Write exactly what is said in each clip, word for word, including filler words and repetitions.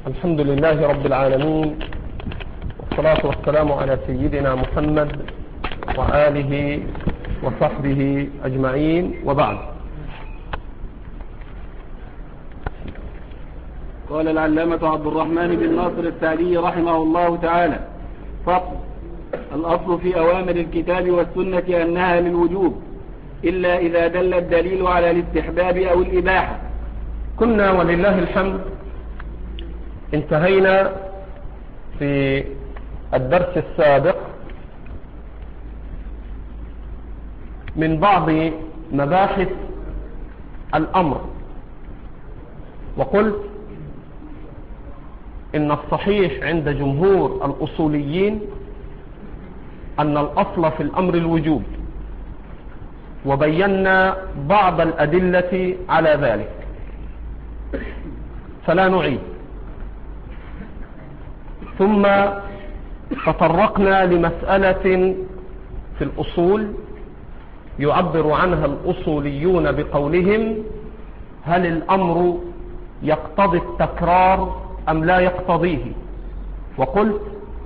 الحمد لله رب العالمين، والصلاة والسلام على سيدنا محمد وآله وصحبه أجمعين، وبعد. قال العلامة عبد الرحمن بن ناصر السعدي رحمه الله تعالى: فصل. الأصل في أوامر الكتاب والسنة أنها للوجوب إلا إذا دل الدليل على الاستحباب أو الإباحة. كنا ولله الحمد انتهينا في الدرس السابق من بعض مباحث الأمر، وقلت إن الصحيح عند جمهور الأصوليين أن الأصل في الأمر الوجوب، وبينا بعض الأدلة على ذلك فلا نعيد. ثم تطرقنا لمسألة في الأصول يعبر عنها الأصوليون بقولهم: هل الأمر يقتضي التكرار أم لا يقتضيه؟ وقلت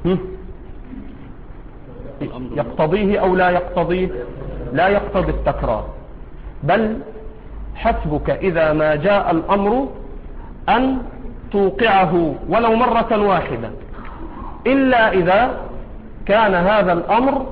يقتضيه أو لا يقتضيه؟ لا يقتضي التكرار، بل حسبك إذا ما جاء الأمر أن توقعه ولو مرة واحدة، إلا إذا كان هذا الأمر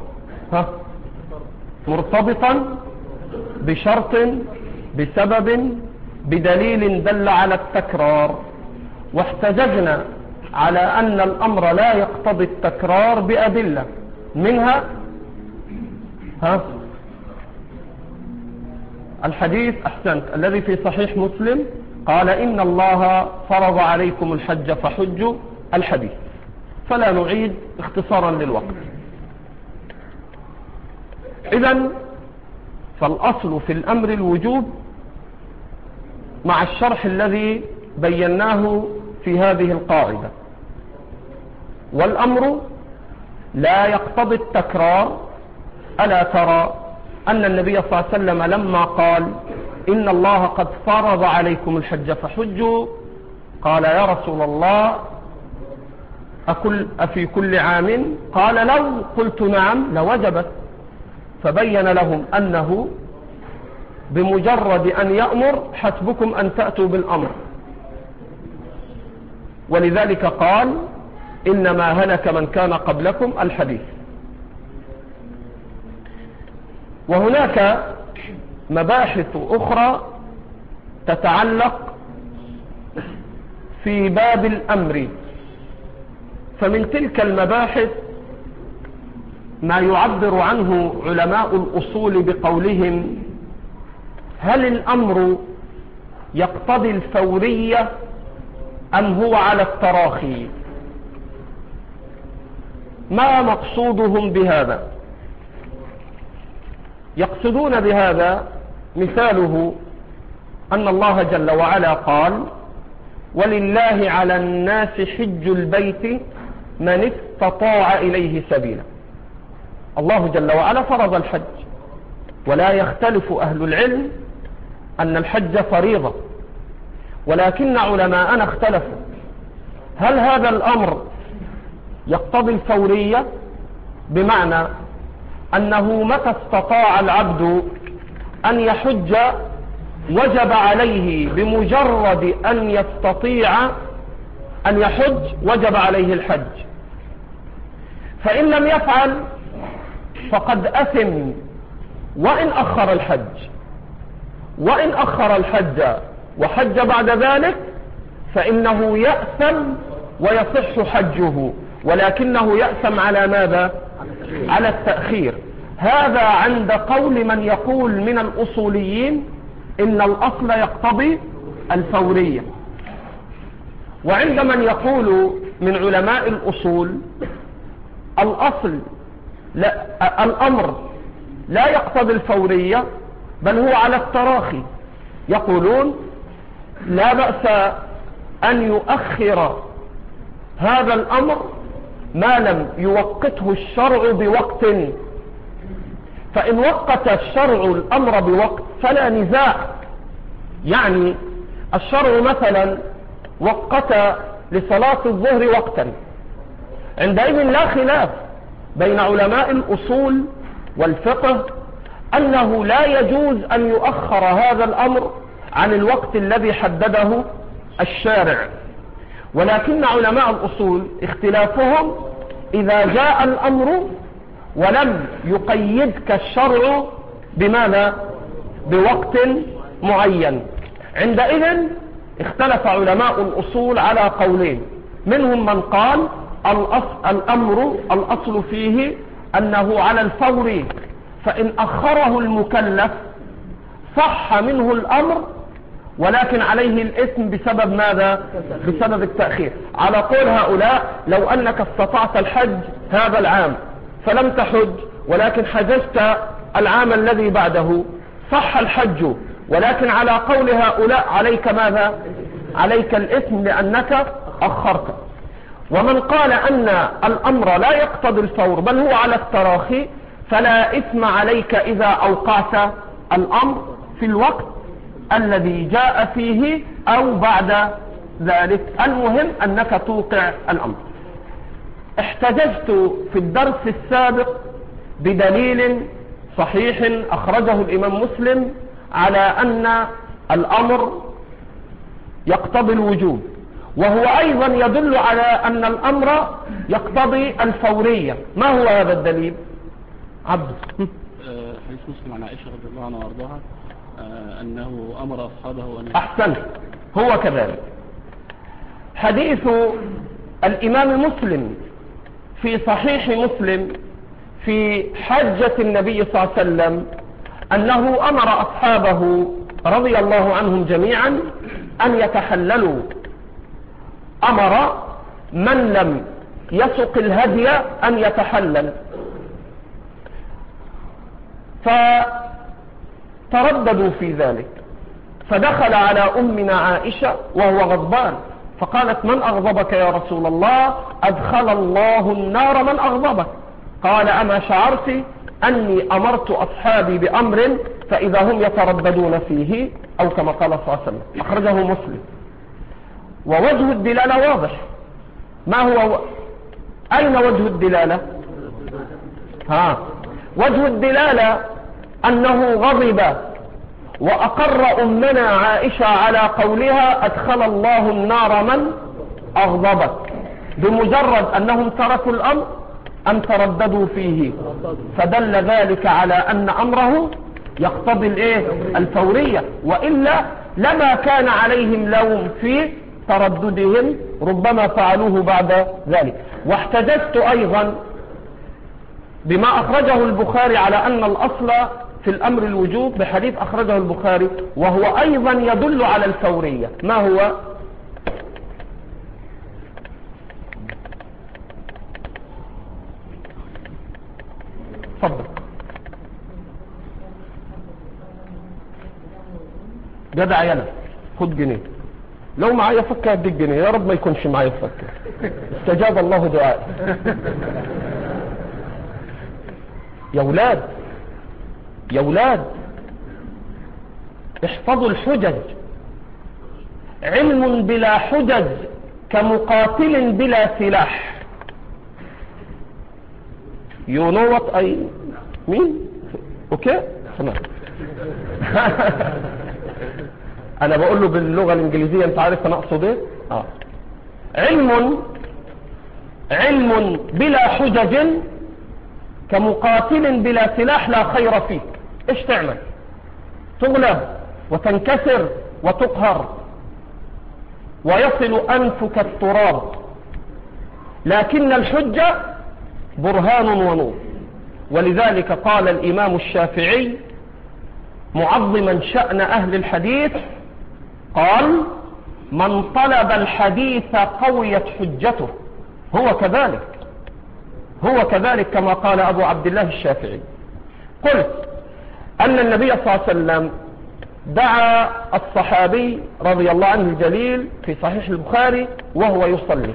مرتبطا بشرط بسبب بدليل دل على التكرار. واحتججنا على أن الأمر لا يقتضي التكرار بأدلة، منها ها الحديث أحسنت الذي في صحيح مسلم قال: إن الله فرض عليكم الحج فحجوا، الحديث، فلا نعيد اختصارا للوقت. إذن فالأصل في الأمر الوجوب مع الشرح الذي بيناه في هذه القاعدة. والأمر لا يقتضي التكرار. ألا ترى أن النبي صلى الله عليه وسلم لما قال: إن الله قد فرض عليكم الحج فحجوا، قال: يا رسول الله أكل أفي كل عام؟ قال: لو قلت نعم لوجبت. فبين لهم أنه بمجرد أن يأمر حسبكم أن تأتوا بالأمر. ولذلك قال: إنما هلك من كان قبلكم، الحديث. وهناك مباحث أخرى تتعلق في باب الأمر، فمن تلك المباحث ما يعبر عنه علماء الأصول بقولهم: هل الأمر يقتضي الفورية أم هو على التراخي؟ ما مقصودهم بهذا؟ يقصدون بهذا مثاله أن الله جل وعلا قال: ولله على الناس حج البيت من استطاع إليه سبيلا. الله جل وعلا فرض الحج، ولا يختلف أهل العلم أن الحج فريضة، ولكن علماءنا اختلفوا: هل هذا الأمر يقتضي الفورية، بمعنى أنه متى استطاع العبد أن يحج وجب عليه بمجرد أن يستطيع أن يحج وجب عليه الحج، فإن لم يفعل فقد أثم وإن أخر الحج، وإن أخر الحج وحج بعد ذلك فإنه يأثم ويصح حجه، ولكنه يأثم على ماذا؟ على التأخير. هذا عند قول من يقول من الأصوليين إن الأصل يقتضي الفورية. وعند من يقول من علماء الأصول الأصل لا، الأمر لا يقتضي الفورية بل هو على التراخي، يقولون: لا بأس أن يؤخر هذا الأمر ما لم يوقته الشرع بوقت، فإن وقت الشرع الأمر بوقت فلا نزاع. يعني الشرع مثلا وقت لصلاة الظهر وقتا، عندئذ لا خلاف بين علماء الأصول والفقه أنه لا يجوز أن يؤخر هذا الأمر عن الوقت الذي حدده الشارع، ولكن علماء الأصول اختلافهم إذا جاء الأمر ولم يقيدك الشرع بماذا؟ بوقت معين. عندئذ اختلف علماء الأصول على قولين، منهم من قال الأمر الأصل فيه أنه على الفور، فإن أخره المكلف صح منه الأمر ولكن عليه الإثم بسبب ماذا؟ بسبب التأخير. على قول هؤلاء لو أنك استطعت الحج هذا العام فلم تحج ولكن حججت العام الذي بعده صح الحج، ولكن على قول هؤلاء عليك ماذا؟ عليك الإثم لأنك أخرت. ومن قال أن الأمر لا يقتضي الفور بل هو على التراخي فلا إثم عليك إذا أوقعت الأمر في الوقت الذي جاء فيه أو بعد ذلك، المهم أنك توقع الأمر. احتججت في الدرس السابق بدليل صحيح أخرجه الإمام مسلم على أن الأمر يقتضي الوجوب، وهو أيضا يدل على أن الأمر يقتضي الفورية. ما هو هذا الدليل؟ عبد حديث مسلم عن عائشة رضي الله عنها وارضاها أنه أمر أصحابه أن أحسنت، هو كذلك. حديث الإمام مسلم في صحيح مسلم في حجة النبي صلى الله عليه وسلم أنه أمر أصحابه رضي الله عنهم جميعا أن يتحللوا، أمر من لم يسق الهدي أن يتحلل، فترددوا في ذلك، فدخل على أمنا عائشة وهو غضبان فقالت من أغضبك يا رسول الله؟ أدخل الله النار من أغضبك. قال أما شعرت أني أمرت أصحابي بأمر فإذا هم يترددون فيه، أو كما قال صلى الله عليه وسلم. أخرجه مسلم. ووجه الدلالة واضح. ما هو و... أين وجه الدلالة؟ ها وجه الدلالة أنه غضب وأقر أمنا عائشة على قولها أدخل الله النار من أغضبك، بمجرد أنهم تركوا الأمر أم ترددوا فيه، فدل ذلك على أن أمره يقتضي الإيه؟ الفورية، وإلا لما كان عليهم لوم في ترددهم، ربما فعلوه بعد ذلك. واحتججت أيضا بما أخرجه البخاري على أن الأصل في الأمر الوجوب بحديث أخرجه البخاري وهو أيضا يدل على الفورية. ما هو؟ تفضل. جدع يلا خد جنيه، لو معايا فكة هديك جنيه، يا رب ما يكونش معايا فكة، استجاب الله دعائي. يا ولاد يا ولاد احفظوا الحجج. علم بلا حجج كمقاتل بلا سلاح. you know what I mean? اوكي تمام. انا بقول له باللغة الانجليزية، انت عارف انا اقصد ايه؟ اه علم علم بلا حجج كمقاتل بلا سلاح لا خير فيك. ايش تعمل؟ تغلب وتنكسر وتقهر ويصل انفك التراب، لكن الحجة برهان ونور. ولذلك قال الامام الشافعي معظما شأن اهل الحديث، قال من طلب الحديث قويت حجته. هو كذلك هو كذلك كما قال أبو عبد الله الشافعي. قلت أن النبي صلى الله عليه وسلم دعا الصحابي رضي الله عنه الجليل في صحيح البخاري وهو يصلي،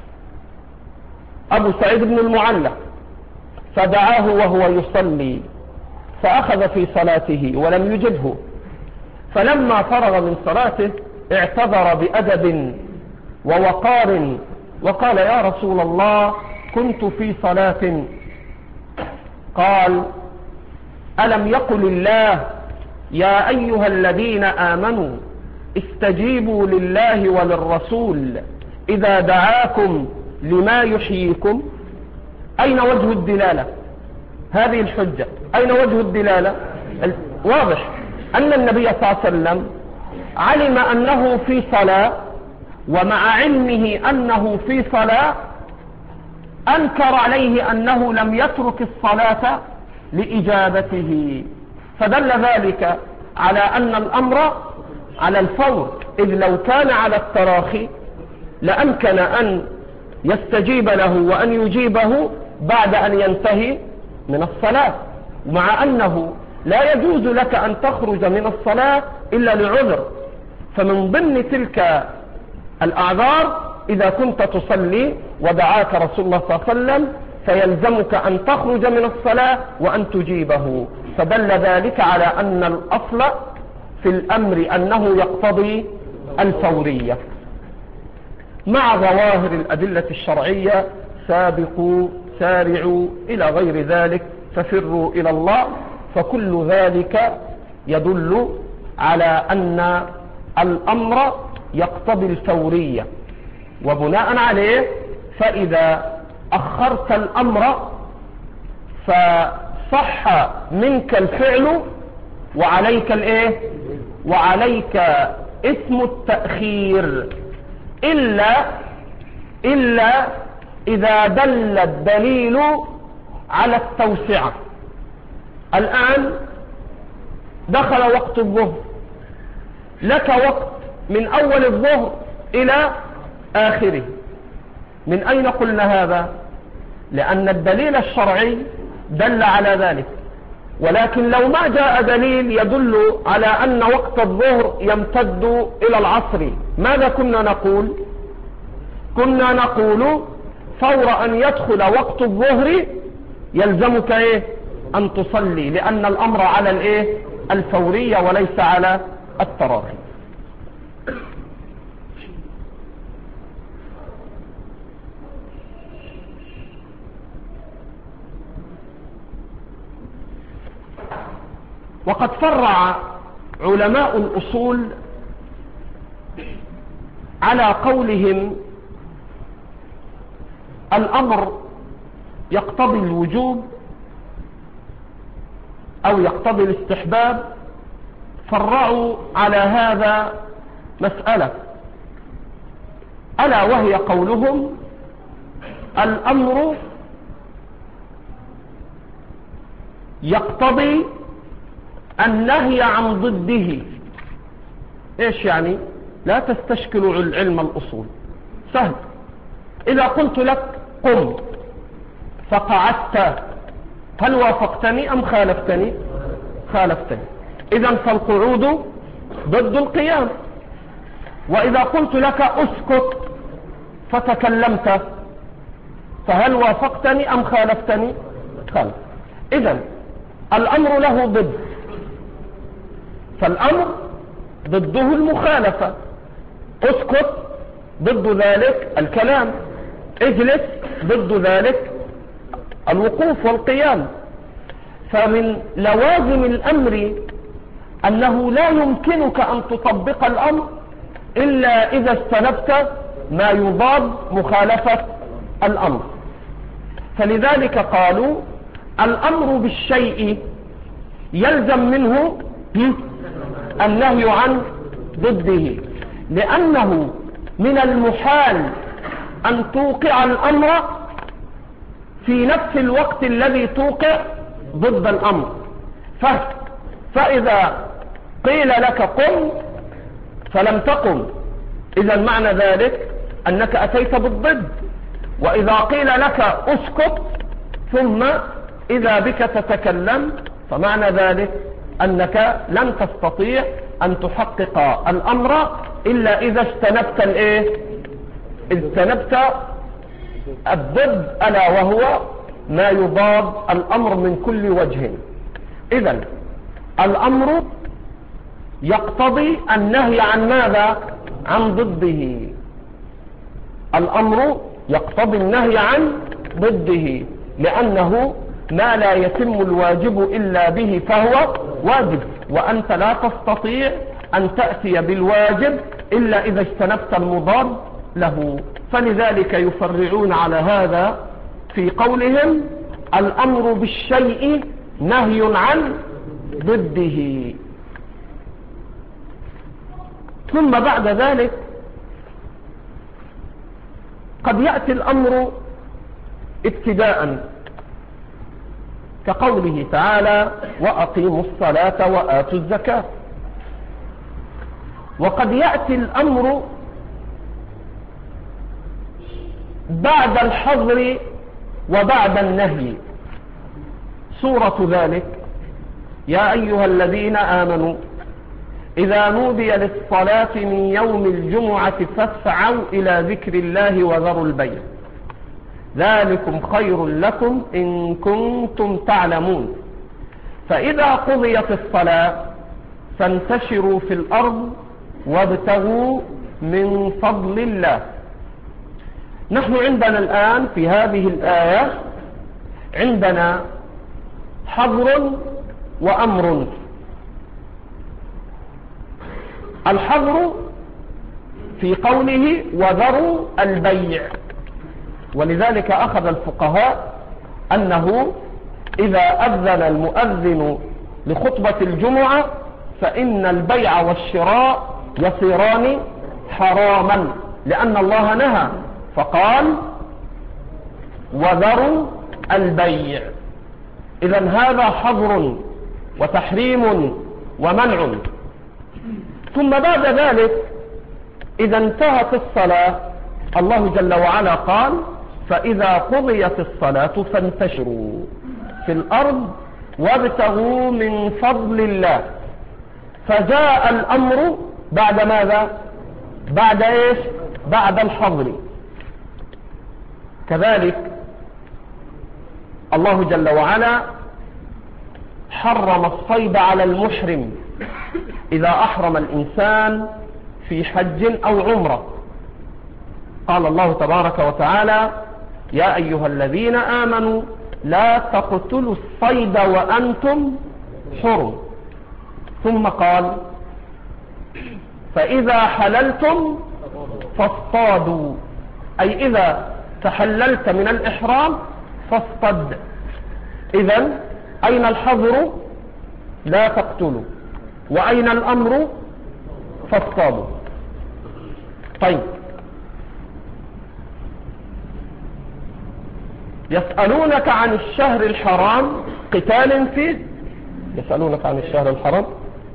أبو سعيد بن المعلى، فدعاه وهو يصلي فأخذ في صلاته ولم يجبه، فلما فرغ من صلاته اعتذر بأدب ووقار، وقال يا رسول الله كنت في صلاة، قال ألم يقل الله يا أيها الذين آمنوا استجيبوا لله وللرسول إذا دعاكم لما يحييكم؟ أين وجه الدلالة؟ هذه الحجة أين وجه الدلالة؟ واضح أن النبي صلى الله عليه وسلم علم أنه في صلاة، ومع علمه أنه في صلاة أنكر عليه أنه لم يترك الصلاة لإجابته، فدل ذلك على أن الأمر على الفور، إذ لو كان على التراخي لأمكن أن يستجيب له وأن يجيبه بعد أن ينتهي من الصلاة، مع أنه لا يجوز لك أن تخرج من الصلاة إلا لعذر، فمن ضمن تلك الأعذار إذا كنت تصلي ودعاك رسول الله صلى الله عليه وسلم فيلزمك أن تخرج من الصلاة وأن تجيبه، فدل ذلك على أن الأصل في الأمر أنه يقتضي الفورية. مع ظواهر الأدلة الشرعية سابقوا سارعوا إلى غير ذلك ففروا إلى الله، فكل ذلك يدل على أن الأمر يقتضي الفورية، وبناء عليه فإذا أخرت الأمر فصح منك الفعل وعليك الإيه؟ وعليك اسم التأخير، إلا إلا إذا دل الدليل على التوسعة. الآن دخل وقت الظهر، لك وقت من أول الظهر إلى آخره. من أين قلنا هذا؟ لأن الدليل الشرعي دل على ذلك، ولكن لو ما جاء دليل يدل على أن وقت الظهر يمتد إلى العصر، ماذا كنا نقول؟ كنا نقول فور أن يدخل وقت الظهر يلزمك إيه؟ أن تصلي، لأن الأمر على الإيه؟ الفورية وليس على التراخي. وقد فرع علماء الأصول على قولهم الأمر يقتضي الوجوب أو يقتضي الاستحباب، فرعوا على هذا مسألة، ألا وهي قولهم الأمر يقتضي النهي عن ضده. ايش يعني؟ لا تستشكلوا علم الأصول، سهل. إذا قلت لك قم فقعدت، هل وافقتني أم خالفتني؟ خالفتني. إذن فالقعود ضد القيام. وإذا قلت لك اسكت فتكلمت، فهل وافقتني أم خالفتني؟ خالف. إذن الأمر له ضد، فالأمر ضده المخالفة. اسكت ضد ذلك الكلام، اجلس ضد ذلك الوقوف والقيام. فمن لوازم الأمر أنه لا يمكنك أن تطبق الأمر إلا إذا استنبت ما يضاد مخالفة الأمر. فلذلك قالوا الأمر بالشيء يلزم منه النهي عن ضده، لأنه من المحال أن توقع الأمر في نفس الوقت الذي توقع ضد الأمر. فإذا قيل لك قم فلم تقم، إذا معنى ذلك أنك أتيت بالضد. وإذا قيل لك اسكت ثم إذا بك تتكلم فمعنى ذلك أنك لن تستطيع أن تحقق الأمر إلا إذا اجتنبت الإيه؟ اجتنبت الضد، ألا وهو ما يضاد الأمر من كل وجه. إذن الأمر يقتضي النهي عن ماذا؟ عن ضده. الأمر يقتضي النهي عن ضده، لأنه ما لا يتم الواجب إلا به فهو واجب، وأنت لا تستطيع أن تأتي بالواجب إلا إذا اجتنبت المضاد له. فلذلك يفرعون على هذا في قولهم الأمر بالشيء نهي عن ضده. ثم بعد ذلك قد يأتي الأمر ابتداء كقوله تعالى وأقيموا الصلاة وآتوا الزكاة، وقد يأتي الأمر بعد الحظر وبعد النهي. سورة ذلك يا أيها الذين آمنوا إذا نودي للصلاة من يوم الجمعة فاسعوا إلى ذكر الله وذروا البيع ذلكم خير لكم إن كنتم تعلمون فإذا قضيت الصلاة فانتشروا في الأرض وابتغوا من فضل الله. نحن عندنا الآن في هذه الآية عندنا حظر وأمر. الحظر في قوله وذروا البيع، ولذلك أخذ الفقهاء أنه إذا أذن المؤذن لخطبة الجمعة فإن البيع والشراء يصيران حراما، لأن الله نهى فقال وذروا البيع. إذن هذا حظر وتحريم ومنع. ثم بعد ذلك إذا انتهت الصلاة الله جل وعلا قال فإذا قضيت الصلاة فانتشروا في الأرض وابتغوا من فضل الله. فجاء الأمر بعد ماذا؟ بعد إيش؟ بعد الحظر. كذلك الله جل وعلا حرم الصيد على المحرم إذا أحرم الإنسان في حج أو عمرة. قال الله تبارك وتعالى يا أيها الذين آمنوا لا تقتلوا الصيد وأنتم حرم. ثم قال فإذا حللتم فاصطادوا، أي إذا تحللت من الإحرام فاصطد. إذن أين الحظر؟ لا تقتلوا. وأين الأمر؟ فاصطادوا. طيب يسألونك عن الشهر الحرام قتال فيه، يسألونك عن الشهر الحرام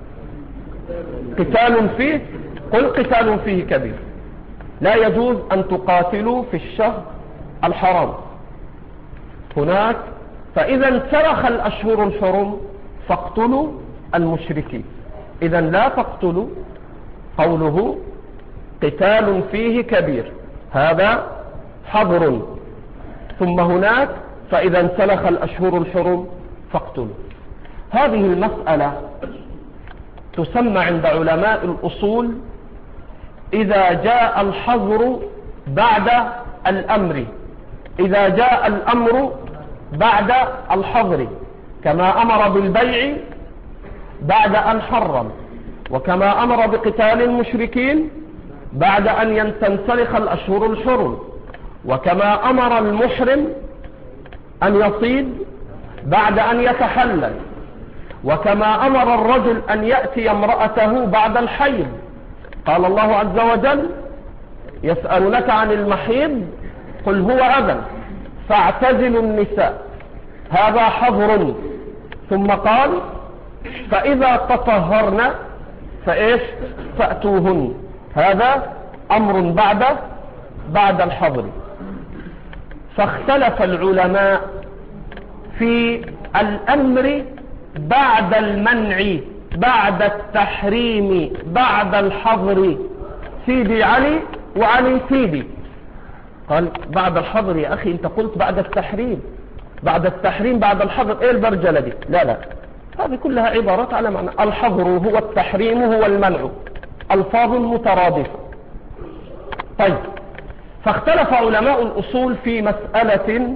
قتال فيه قل قتال فيه كبير. لا يجوز أن تقاتلوا في الشهر الحرام هناك. فإذا انسلخ الأشهر الحرم فاقتلوا المشركين. إذا لا تقتلوا، قوله قتال فيه كبير هذا حظر. ثم هناك فإذا انسلخ الأشهر الحرم فاقتلوا. هذه المسألة تسمى عند علماء الأصول إذا جاء الحظر بعد الأمر، إذا جاء الأمر بعد الحظر، كما أمر بالبيع بعد أن حرم، وكما أمر بقتال المشركين بعد أن تنسلخ الأشهر الحرم، وكما أمر المحرم أن يصيد بعد أن يتحلل، وكما أمر الرجل أن يأتي امرأته بعد الحيض. قال الله عز وجل يسألونك عن المحيض قل هو أذى فاعتزلوا النساء، هذا حظر. ثم قال فإذا تطهرن فإيش فأتوهن، هذا أمر بعد بعد الحظر. فاختلف العلماء في الأمر بعد المنع، بعد التحريم، بعد الحظر. سيدي علي وعلي سيدي قال بعد الحظر. يا أخي أنت قلت بعد التحريم، بعد التحريم بعد الحظر، إيه البرجلة دي؟ لا لا، هذه كلها عبارات على معنى. الحظر هو التحريم هو المنع، ألفاظ مترادفة. طيب فاختلف علماء الأصول في مسألة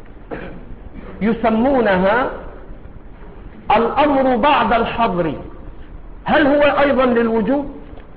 يسمونها الأمر بعد الحظر، هل هو أيضا للوجوب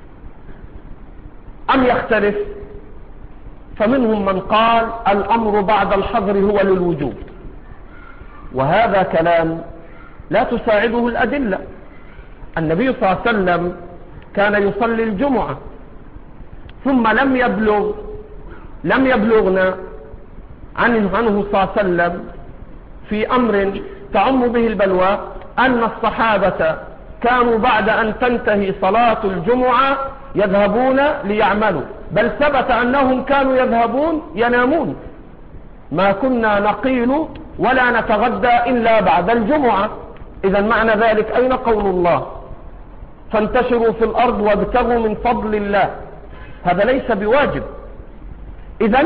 أم يختلف؟ فمنهم من قال الأمر بعد الحظر هو للوجوب، وهذا كلام لا تساعده الأدلة. النبي صلى الله عليه وسلم كان يصلي الجمعة ثم لم يبلغ لم يبلغنا عنه, عنه صلى الله عليه وسلم في أمر تعم به البلوى أن الصحابة كانوا بعد أن تنتهي صلاة الجمعة يذهبون ليعملوا، بل ثبت أنهم كانوا يذهبون ينامون، ما كنا نقيل ولا نتغدى إلا بعد الجمعة. إذا معنى ذلك أين قول الله فانتشروا في الأرض وابتغوا من فضل الله؟ هذا ليس بواجب. إذا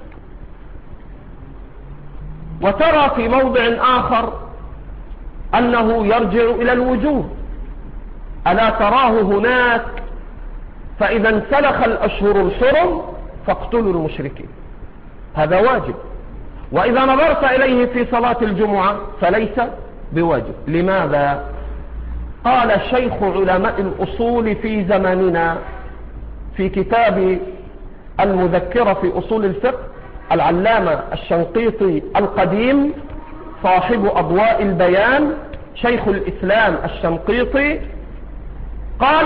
وترى في موضع آخر أنه يرجع إلى الوجوب، ألا تراه هناك فإذا انسلخ الأشهر الحرم فاقتلوا المشركين، هذا واجب. وإذا نظرت إليه في صلاة الجمعة فليس بواجب. لماذا؟ قال شيخ علماء الأصول في زماننا في كتاب المذكرة في أصول الفقه العلامة الشنقيطي القديم صاحب أضواء البيان شيخ الإسلام الشنقيطي، قال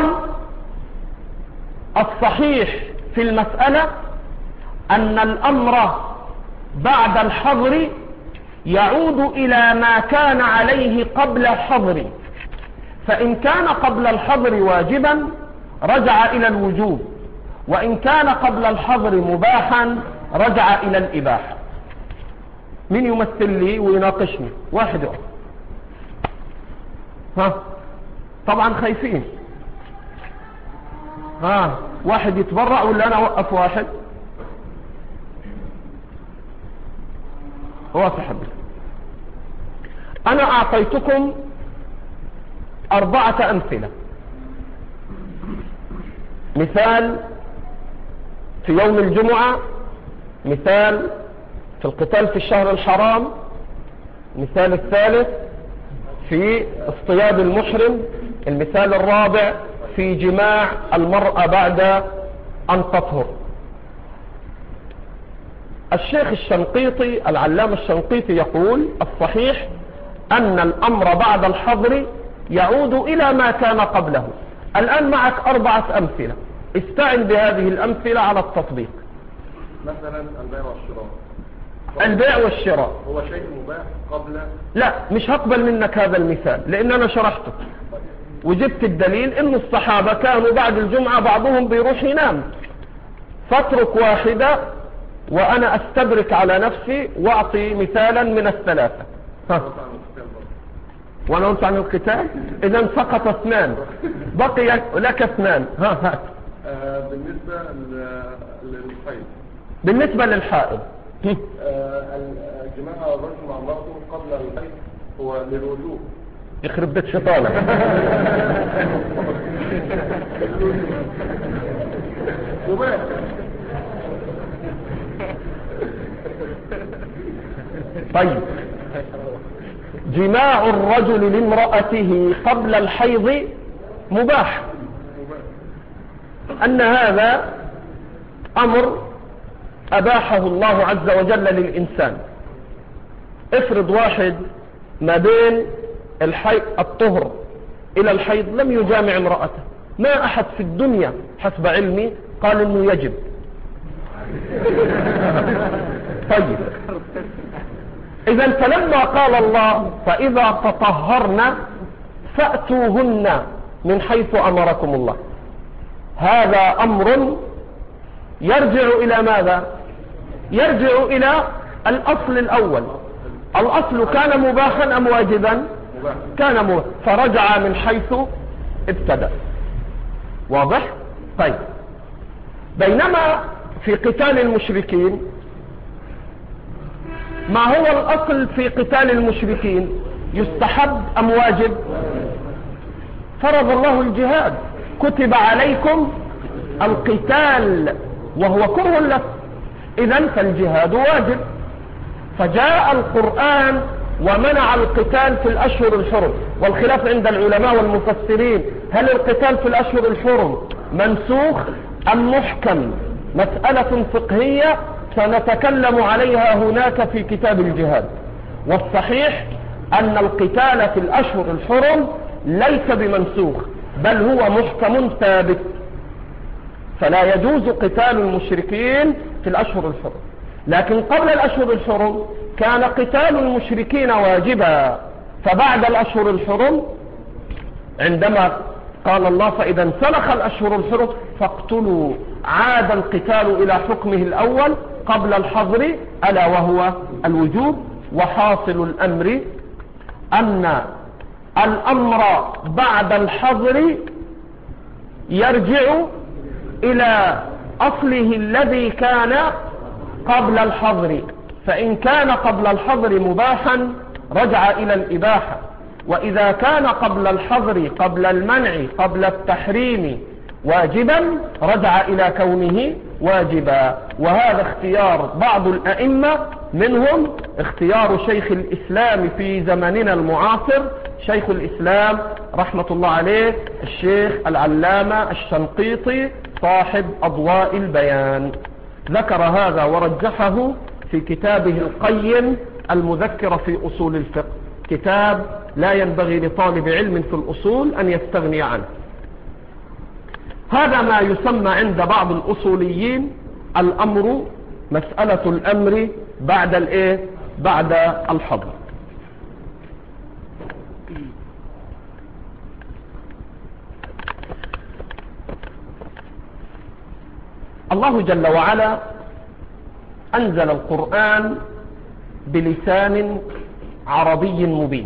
الصحيح في المسألة أن الأمر بعد الحظر يعود إلى ما كان عليه قبل الحظر، فإن كان قبل الحظر واجبا رجع إلى الوجوب، وإن كان قبل الحظر مباحا رجع إلى الإباحة. من يمثل لي ويناقشني؟ واحد يقف. ها طبعا خايفين. ها واحد يتبرع ولا أنا أوقف واحد؟ هو صاحب. أنا أعطيتكم أربعة أمثلة. مثال في يوم الجمعة، مثال في القتال في الشهر الحرام، مثال الثالث في اصطياد المحرم، المثال الرابع في جماع المرأة بعد أن تطهر. الشيخ الشنقيطي العلامة الشنقيطي يقول الصحيح أن الأمر بعد الحظر يعود إلى ما كان قبله. الآن معك أربعة أمثلة، استعن بهذه الأمثلة على التطبيق. مثلا البيع والشراء. البيع والشراء هو شيء مباح قبل؟ لا، مش هقبل منك هذا المثال لأن أنا شرحته وجبت الدليل إن الصحابة كانوا بعد الجمعة بعضهم بيروح ينام، فاترك واحدة وأنا أستدرك على نفسي وأعطي مثالا من الثلاثة. ها وأنا قلت عن القتال، إذا سقط اثنان، بقي لك اثنان. ها هات. آه بالنسبة للحيض. بالنسبة للحائض آه الجماع الرجل مع امرأته قبل الحيض هو للوجوب. يخرب بيت شيطانك. طيب جماع الرجل لامرأته قبل الحيض مباح، أن هذا أمر أباحه الله عز وجل للإنسان. افرض واحد ما بين الحيض الطهر إلى الحيض لم يجامع امرأته، ما أحد في الدنيا حسب علمي قال إنه يجب. طيب إذا فلما قال الله فإذا تطهرن فأتوهن من حيث أمركم الله، هذا أمر يرجع إلى ماذا؟ يرجع إلى الأصل الأول. الأصل كان مباحا أم واجبا؟ كان مباحا، فرجع من حيث ابتدأ. واضح؟ طيب بينما في قتال المشركين ما هو الأصل في قتال المشركين؟ يستحب أم واجب؟ فرض الله الجهاد، كتب عليكم القتال وهو كره لكم، إذن فالجهاد واجب. فجاء القرآن ومنع القتال في الأشهر الحرم، والخلاف عند العلماء والمفسرين هل القتال في الأشهر الحرم منسوخ أم محكم؟ مسألة فقهية سنتكلم عليها هناك في كتاب الجهاد. والصحيح أن القتال في الأشهر الحرم ليس بمنسوخ، بل هو محكم ثابت، فلا يجوز قتال المشركين في الأشهر الحرم. لكن قبل الأشهر الحرم كان قتال المشركين واجبا، فبعد الأشهر الحرم عندما قال الله فإذا انسلخ الأشهر الحرم فاقتلوا، عاد القتال إلى حكمه الأول قبل الحظر ألا وهو الوجوب. وحاصل الأمر أن الأمر بعد الحظر يرجع إلى أصله الذي كان قبل الحظر، فإن كان قبل الحظر مباحا رجع إلى الإباحة، وإذا كان قبل الحظر قبل المنع قبل التحريم واجبا رجع إلى كونه واجبا. وهذا اختيار بعض الأئمة، منهم اختيار شيخ الإسلام في زمننا المعاصر شيخ الإسلام رحمة الله عليه الشيخ العلامة الشنقيطي صاحب أضواء البيان، ذكر هذا ورجحه في كتابه القيم المذكرة في أصول الفقه، كتاب لا ينبغي لطالب علم في الأصول أن يستغني عنه. هذا ما يسمى عند بعض الأصوليين الأمر، مسألة الأمر بعد الإيه؟ بعد الحظر. الله جل وعلا أنزل القرآن بلسان عربي مبين،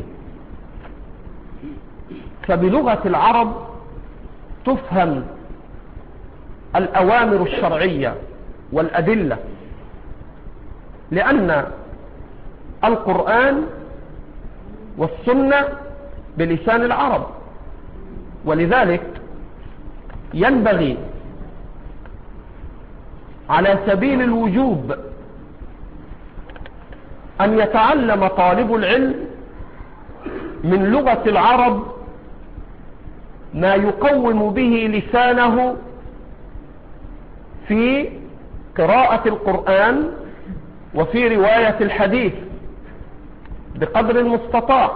فبلغة العرب تفهم الأوامر الشرعية والأدلة، لأن القرآن والسنة بلسان العرب، ولذلك ينبغي على سبيل الوجوب أن يتعلم طالب العلم من لغة العرب ما يقوم به لسانه في قراءة القرآن وفي رواية الحديث بقدر المستطاع.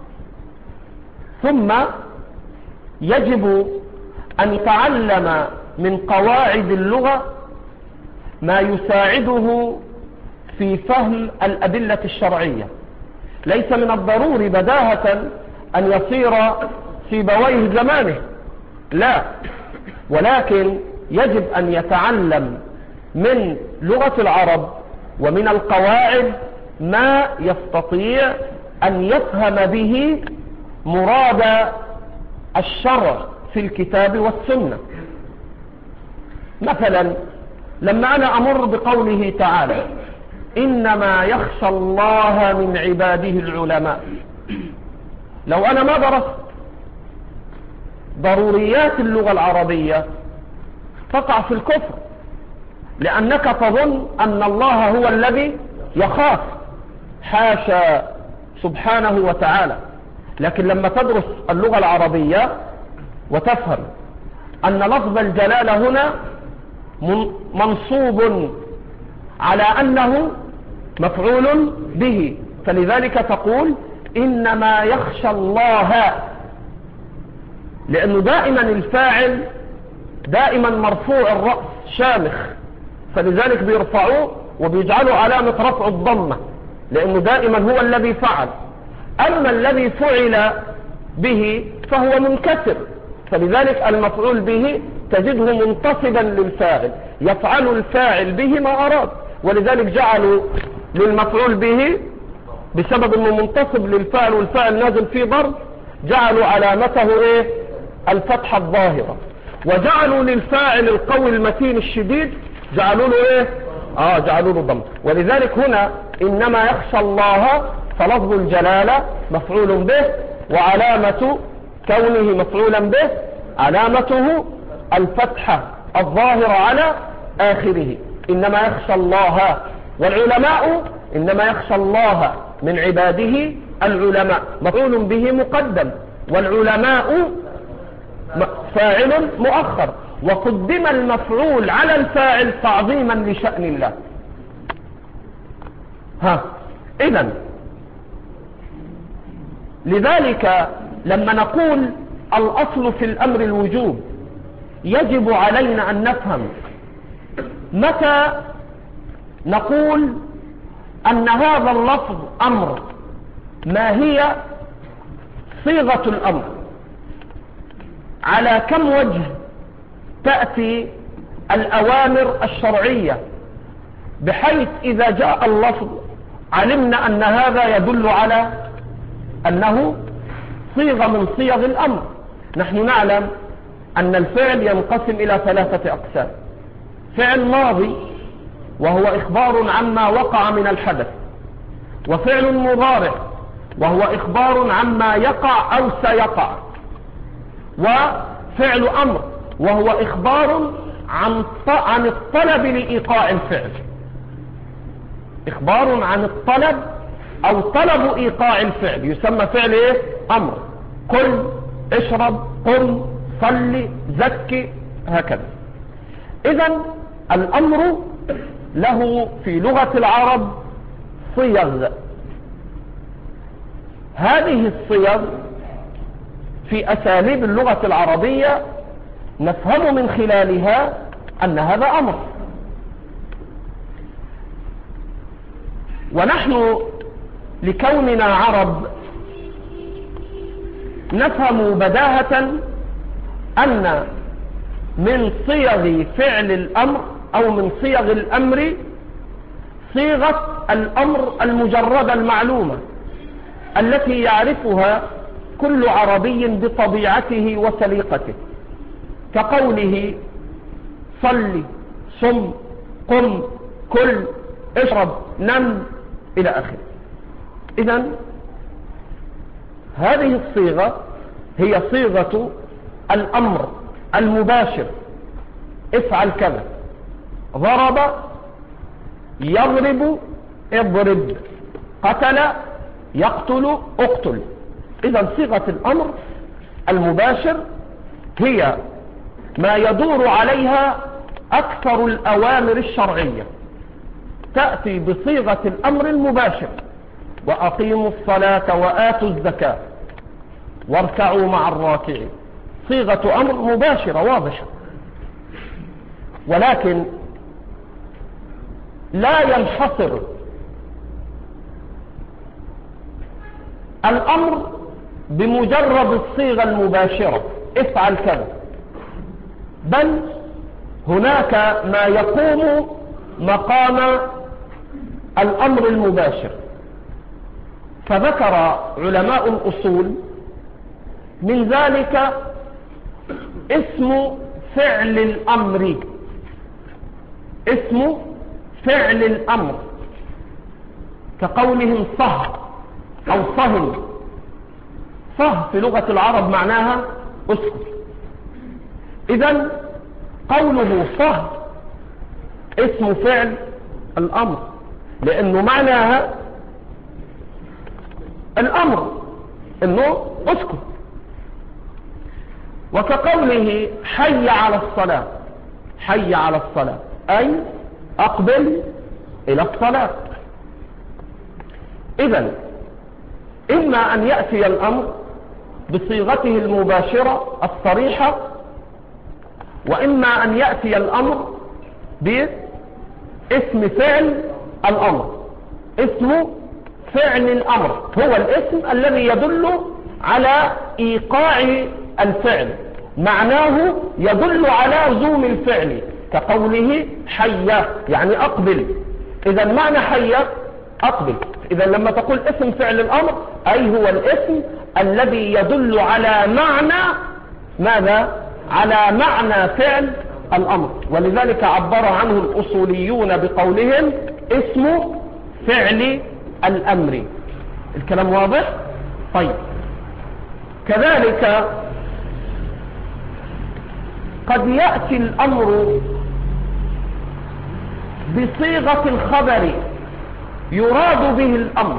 ثم يجب أن يتعلم من قواعد اللغة ما يساعده في فهم الأدلة الشرعية. ليس من الضروري بداهة أن يصير سيبويه زمانه، لا، ولكن يجب أن يتعلم من لغة العرب ومن القواعد ما يستطيع أن يفهم به مراد الشرع في الكتاب والسنة. مثلا لما أنا أمر بقوله تعالى إنما يخشى الله من عباده العلماء، لو أنا ما درست ضروريات اللغة العربية تقع في الكفر، لأنك تظن أن الله هو الذي يخاف، حاشا سبحانه وتعالى. لكن لما تدرس اللغة العربية وتفهم أن لفظ الجلالة هنا منصوب على أنه مفعول به، فلذلك تقول إنما يخشى الله، لأنه دائما الفاعل دائما مرفوع الرأس شامخ، فلذلك بيرفعوه وبيجعلوا علامة رفع الضمة، لأنه دائما هو الذي فعل. أما الذي فعل به فهو منكسر، فلذلك المفعول به تجده منتصبا للفاعل، يفعل الفاعل به ما أراد، ولذلك جعلوا للمفعول به بسبب انه منتصب للفاعل والفاعل نازل فيه ضرب، جعلوا علامته ايه؟ الفتحة الظاهرة. وجعلوا للفاعل القوي المتين الشديد جعلوا له ايه؟ اه جعلوا له ضم. ولذلك هنا انما يخشى الله فلفظ الجلالة مفعول به، وعلامة كونه مفعولا به علامته الفتحة الظاهرة على آخره. إنما يخشى الله، والعلماء إنما يخشى الله من عباده العلماء، مفعول به مقدم، والعلماء فاعل مؤخر، وقدم المفعول على الفاعل تعظيما لشأن الله. ها إذن لذلك لما نقول الأصل في الأمر الوجوب، يجب علينا أن نفهم متى نقول أن هذا اللفظ أمر، ما هي صيغة الأمر، على كم وجه تأتي الأوامر الشرعية، بحيث إذا جاء اللفظ علمنا أن هذا يدل على أنه صيغة من صيغ الأمر. نحن نعلم أن الفعل ينقسم إلى ثلاثة أقسام: فعل ماضي وهو إخبار عما وقع من الحدث، وفعل مضارع وهو إخبار عما يقع أو سيقع، وفعل أمر وهو إخبار عن عن الطلب لإيقاع الفعل، إخبار عن الطلب أو طلب إيقاع الفعل يسمى فعل إيه؟ أمر. كل، اشرب، قم، صلي، زكي، هكذا. إذن الأمر له في لغة العرب صيغ، هذه الصيغ في أساليب اللغة العربية نفهم من خلالها أن هذا أمر. ونحن لكوننا عرب نفهم بداهة أن من صيغ فعل الأمر أو من صيغ الأمر صيغة الأمر المجردة المعلومة التي يعرفها كل عربي بطبيعته وسليقته، كقوله صل، صم، قم، كل، اشرب، نم، إلى آخره. إذن هذه الصيغة هي صيغة الأمر المباشر: افعل كذا، ضرب، يضرب، اضرب، قتل، يقتل، اقتل. إذن صيغة الأمر المباشر هي ما يدور عليها أكثر الأوامر الشرعية، تأتي بصيغة الأمر المباشر: وأقيموا الصلاة وآتوا الزكاة واركعوا مع الراكعين. صيغة أمر مباشرة واضحة، ولكن لا ينحصر الأمر بمجرد الصيغة المباشرة افعل كذا، بل هناك ما يقوم مقام الأمر المباشر. فذكر علماء الأصول من ذلك اسم فعل الأمر، اسم فعل الأمر، كقولهم صه أو صهن. صه في لغة العرب معناها اسكت. إذن قوله صه اسم فعل الأمر، لأنه معناها الأمر أنه اسكت. وكقوله حي على الصلاة، حي على الصلاة أي أقبل إلى الصلاة. إذن إما أن يأتي الأمر بصيغته المباشرة الصريحة، وإما أن يأتي الأمر باسم فعل الأمر. اسم فعل الأمر هو الاسم الذي يدل على إيقاع الفعل، معناه يدل على لزوم الفعل، كقوله حي يعني أقبل. إذا معنى حي أقبل. إذا لما تقول اسم فعل الأمر أي هو الاسم الذي يدل على معنى ماذا؟ على معنى فعل الأمر. ولذلك عبر عنه الأصوليون بقولهم اسم فعل الأمر. الكلام واضح؟ طيب، كذلك قد يأتي الأمر بصيغة الخبر يراد به الأمر.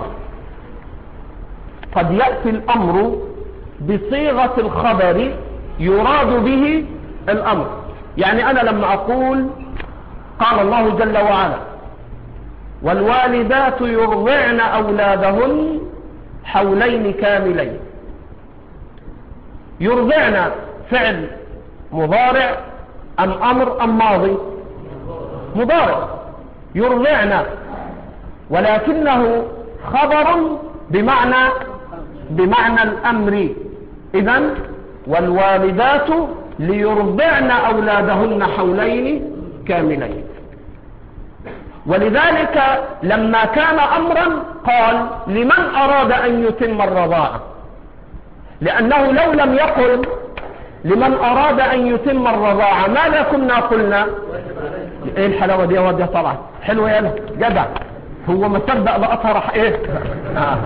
قد يأتي الأمر بصيغة الخبر يراد به الأمر. يعني أنا لما أقول قال الله جل وعلا والوالدات يرضعن أولادهن حولين كاملين، يرضعن فعل مضارع أم أمر أم ماضي؟ مضارع. يرضعن، ولكنه خبر بمعنى بمعنى الأمر. إذن والوالدات ليرضعن أولادهن حولين كاملين. ولذلك لما كان أمرا قال لمن أراد أن يتم الرضاعة، لأنه لو لم يقل لمن أراد أن يتم الرضاعة ماذا كنا قلنا؟ ايه الحلاوة دي يا واد يا طلعت حلوة يا له جدع، هو ما صدق لقطها راح ايه آه.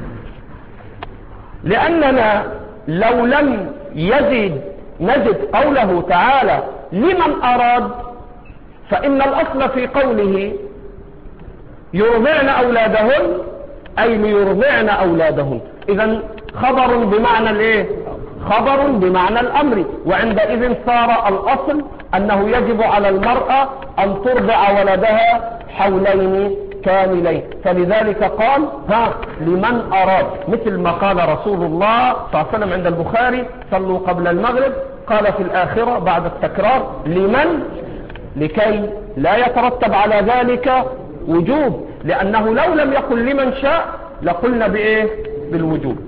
لأننا لو لم يزد نجد قوله تعالى لمن أراد، فإن الأصل في قوله يرضعن أولادهن أي ليرضعن أولادهن. إذن خبر بمعنى الايه؟ خبر بمعنى الأمر. وعندئذ صار الأصل أنه يجب على المرأة أن ترضع ولدها حولين كاملين. فلذلك قال ها لمن أراد، مثل ما قال رسول الله صلى الله عليه وسلم عند البخاري صلوا قبل المغرب، قال في الآخرة بعد التكرار لمن، لكي لا يترتب على ذلك وجوب، لأنه لو لم يقل لمن شاء لقلنا بإيه؟ بالوجوب.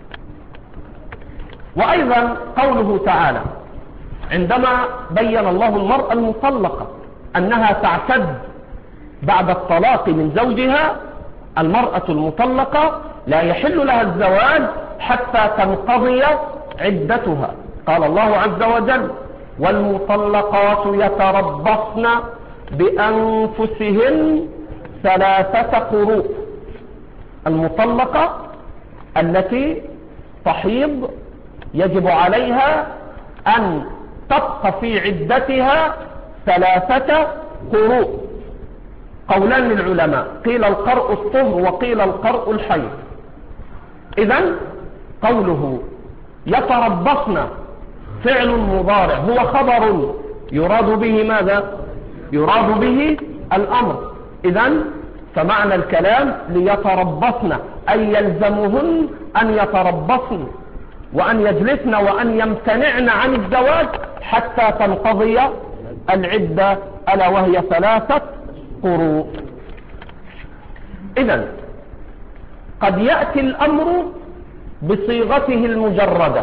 وأيضا قوله تعالى عندما بين الله المرأة المطلقة أنها تعتد بعد الطلاق من زوجها، المرأة المطلقة لا يحل لها الزواج حتى تنقضي عدتها. قال الله عز وجل والمطلقات يتربصن بأنفسهن ثلاثة قروء. المطلقة التي تحيض يجب عليها أن تبقى في عدتها ثلاثة قروء. قولان للعلماء، قيل القرء الطهر وقيل القرء الحيض. إذن قوله يتربصن فعل مضارع هو خبر يراد به ماذا؟ يراد به الأمر. إذن فمعنى الكلام ليتربصن أي يلزمهن أن يتربصن وأن يجلسن وأن يمتنعن عن الزواج حتى تنقضي العدة ألا وهي ثلاثة قروء. إذن قد يأتي الأمر بصيغته المجردة،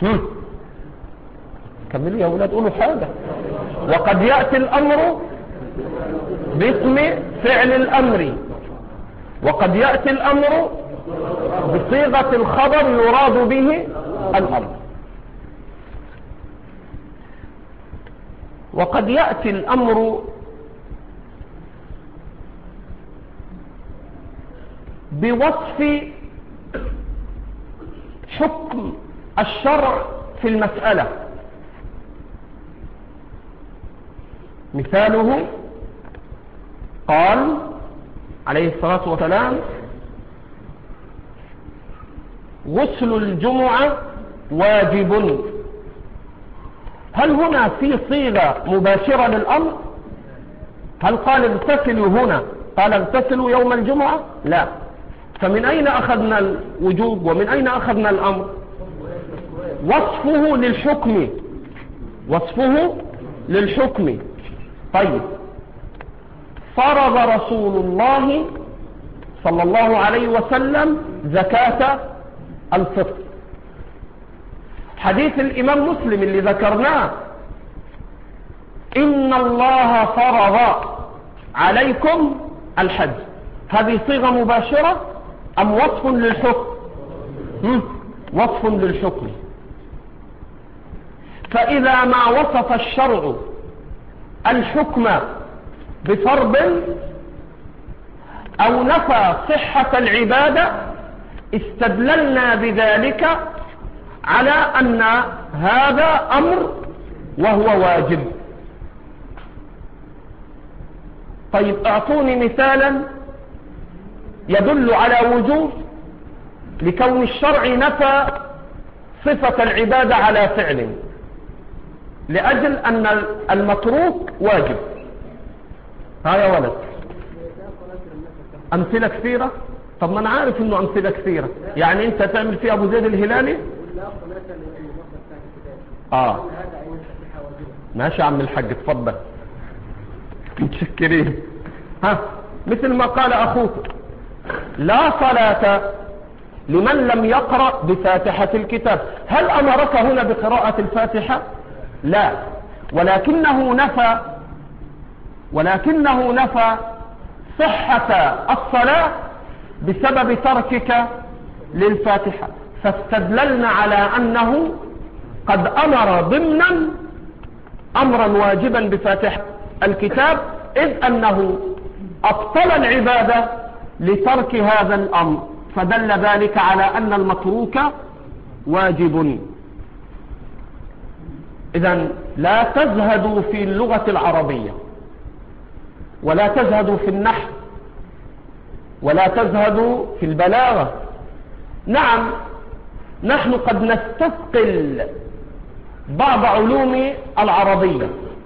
كملوا يا أولاد قولوا حاجة. وقد يأتي الأمر باسم فعل الأمر، وقد يأتي الأمر بصيغة الخبر يراد به الأمر، وقد يأتي الأمر بوصف حكم الشرع في المسألة. مثاله قال عليه الصلاة والسلام غسل الجمعة واجب. هل هنا في صيغة مباشرة للأمر؟ هل قال اغتسلوا هنا قال اغتسلوا يوم الجمعة؟ لا. فمن أين أخذنا الوجوب ومن أين أخذنا الأمر؟ وصفه للحكم، وصفه للحكم. طيب فرض رسول الله صلى الله عليه وسلم زكاة الفطر. حديث الإمام مسلم اللي ذكرناه إن الله فرض عليكم الحج، هذه صيغة مباشرة أم وصف للحكم؟ وصف للحكم. فإذا ما وصف الشرع الحكم بفرض أو نفى صحة العبادة استدللنا بذلك على أن هذا أمر وهو واجب. طيب اعطوني مثالا يدل على وجوب لكون الشرع نفى صفة العبادة على فعل لأجل أن المتروك واجب. ها يا ولد، أمثلة كثيرة. طب ما أنا عارف إنه أمثلة كثيرة، يعني أنت تعمل فيه أبو زيد الهلالي. آه ماشي يا عم الحاج، اتفضل. متشكرين. ها، مثل ما قال أخوك لا صلاة لمن لم يقرأ بفاتحة الكتاب. هل أمرك هنا بقراءة الفاتحة؟ لا، ولكنه نفى ولكنه نفى صحة الصلاة بسبب تركك للفاتحة، فاستدللنا على أنه قد أمر ضمنا أمرا واجبا بفاتحة الكتاب، إذ أنه أبطل العبادة لترك هذا الأمر، فدل ذلك على أن المتروك واجب. إذن لا تزهدوا في اللغة العربية، ولا تزهدوا في النحو، ولا تزهدوا في البلاغة. نعم، نحن قد نستثقل بعض علوم العربية،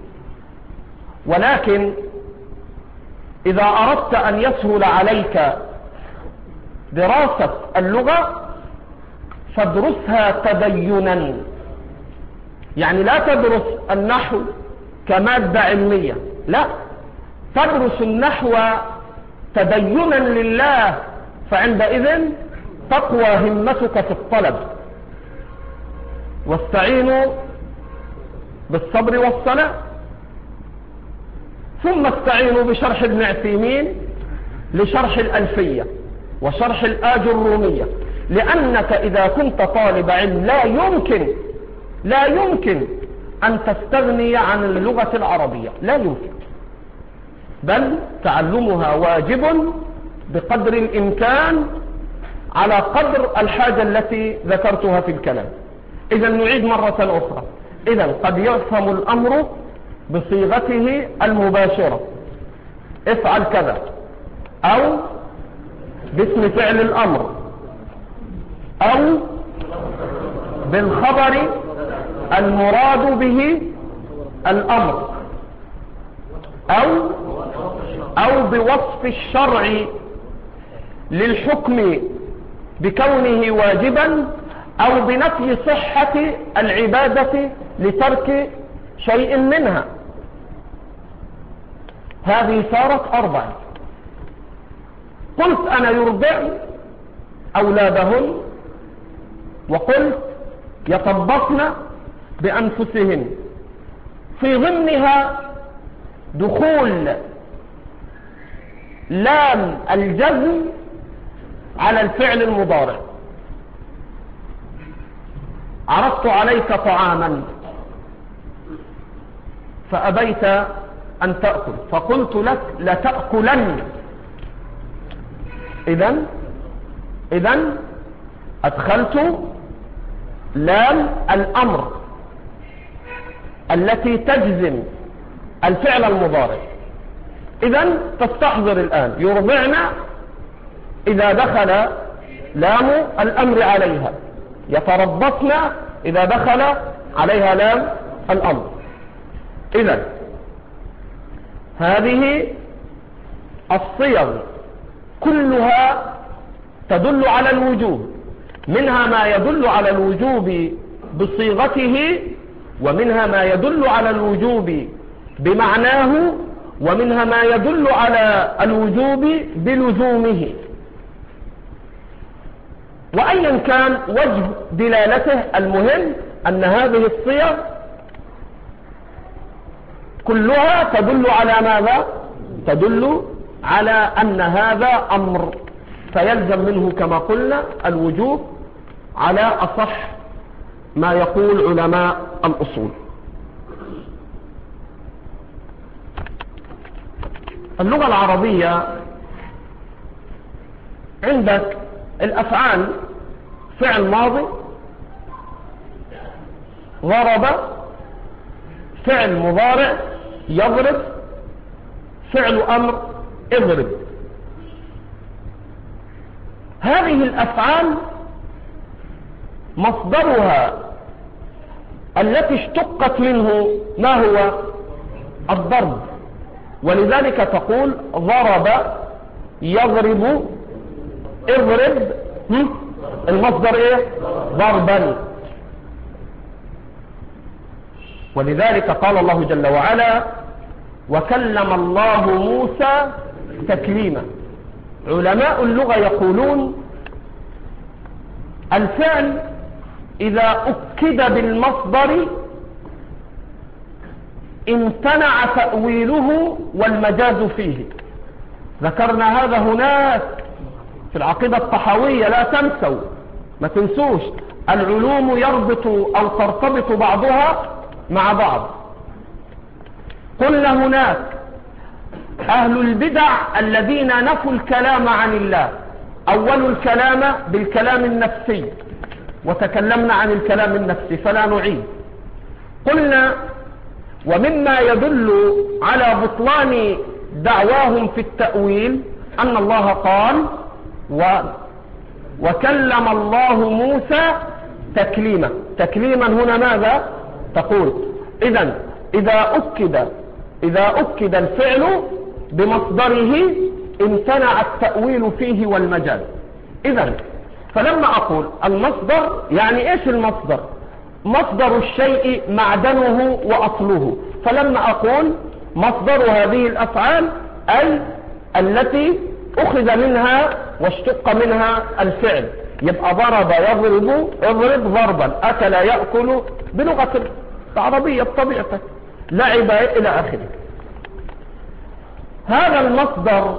ولكن إذا أردت أن يسهل عليك دراسة اللغة فادرسها تبينا، يعني لا تدرس النحو كمادة علمية، لا، تدرس النحو تبينا لله، فعندئذ تقوى همتك في الطلب. واستعينوا بالصبر والصلاة. ثم استعينوا بشرح ابن عثيمين لشرح الألفية وشرح الآج الرومية، لأنك إذا كنت طالب علم لا يمكن لا يمكن أن تستغني عن اللغة العربية، لا يمكن، بل تعلمها واجب بقدر الإمكان على قدر الحاجة التي ذكرتها في الكلام. إذا نعيد مرة أخرى. إذا قد يفهم الأمر بصيغته المباشرة، افعل كذا، أو باسم فعل الأمر، أو بالخبر المراد به الأمر، أو أو بوصف الشرع للحكم بكونه واجبا، أو بنفي صحة العبادة لترك شيء منها. هذه صارت أربعة. قلت أنا يرضعن أولادهن، وقلت يطبقن بأنفسهن، في ضمنها دخول لام الجزم على الفعل المضارع. عرضت عليك طعاما فأبيت أن تأكل، فقلت لك لتأكلن. إذن إذن أدخلت لام الأمر التي تجزم الفعل المضارع. إذن تستحضر الآن يرضعن إذا دخل لام الأمر عليها، يتربصن إذا دخل عليها لام الأمر. إذن هذه الصيغ كلها تدل على الوجوب، منها ما يدل على الوجوب بصيغته، ومنها ما يدل على الوجوب بمعناه، ومنها ما يدل على الوجوب بلزومه. وأيا كان وجه دلالته، المهم أن هذه الصيغ كلها تدل على ماذا؟ تدل على أن هذا أمر، فيلزم منه كما قلنا الوجوب على أصح ما يقول علماء الأصول. اللغة العربية عندك الأفعال فعل ماضي، ضرب فعل مضارع يضرب، فعل أمر اضرب. هذه الأفعال مصدرها التي اشتقت منه ما هو الضرب، ولذلك تقول ضرب يضرب اضرب، المصدر ايه؟ ضربا. ولذلك قال الله جل وعلا وكلم الله موسى تكليما. علماء اللغة يقولون الفعل إذا أكد بالمصدر امتنع تأويله والمجاز فيه. ذكرنا هذا هناك في العقيدة الطحاوية، لا تنسوا، ما تنسوش، العلوم يربط أو ترتبط بعضها مع بعض. قلنا هناك أهل البدع الذين نفوا الكلام عن الله، أول الكلام بالكلام النفسي، وتكلمنا عن الكلام النفسي فلا نعيد. قلنا ومما يدل على بطلان دعواهم في التأويل أن الله قال و وكلم الله موسى تكليما. تكليما هنا ماذا تقول؟ إذن إذا أكد إذا أكد الفعل بمصدره امتنع التأويل فيه والمجال. إذن فلما أقول المصدر، يعني إيش المصدر؟ مصدر الشيء معدنه وأصله. فلما أقول مصدر هذه الأفعال أي التي أخذ منها واشتق منها الفعل، يبقى ضرب يضرب اضرب ضربا، أكل يأكل بلغة العربية بطبيعته، لعب إلى آخره. هذا المصدر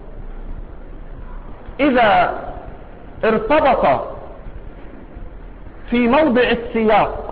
إذا ارتبط في موضع السياق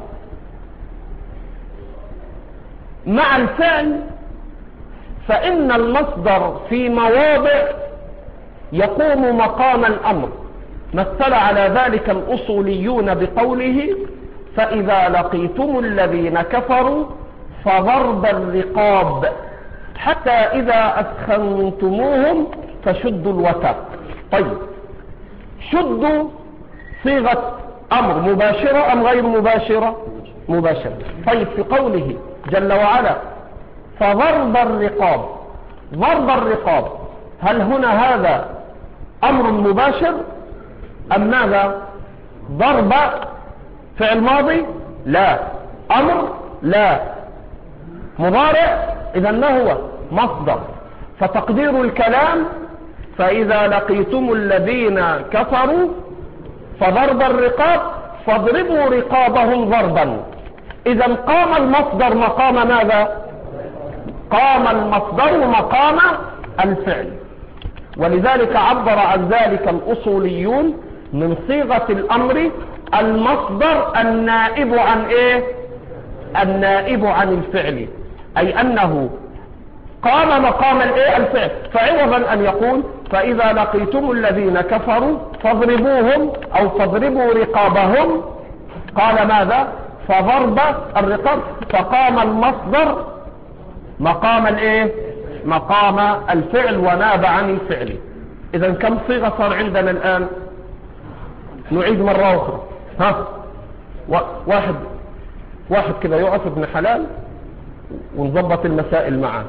مع الفعل فإن المصدر في مواضع يقوم مقام الأمر. مثل على ذلك الأصوليون بقوله فإذا لقيتم الذين كفروا فضرب الرقاب حتى إذا أثخنتموهم فشدوا الوثاق. طيب، شدوا صيغة أمر مباشرة أم غير مباشرة؟ مباشرة. طيب، في قوله جل وعلا فضرب الرقاب، ضرب الرقاب، هل هنا هذا أمر مباشر أم ماذا؟ ضرب فعل ماضي؟ لا. أمر؟ لا. مضارع؟ إذا ما هو؟ مصدر. فتقدير الكلام فإذا لقيتم الذين كفروا فضرب الرقاب فاضربوا رقابهم ضربا. إذا قام المصدر مقام ماذا؟ قام المصدر مقام الفعل. ولذلك عبر عن ذلك الأصوليون من صيغة الأمر المصدر النائب عن إيه؟ النائب عن الفعل، أي أنه قام مقام الإيه؟ الفعل. فعوضا أن يقول فإذا لقيتم الذين كفروا فاضربوهم أو فاضربوا رقابهم، قال ماذا؟ فضرب الرقاب، فقام المصدر مقام الإيه؟ مقام الفعل وناب عن الفعل. إذا كم صيغة صار عندنا الآن؟ نعيد مرة أخرى. ها، واحد واحد كده يقف ابن حلال ونظبط المسائل معاه.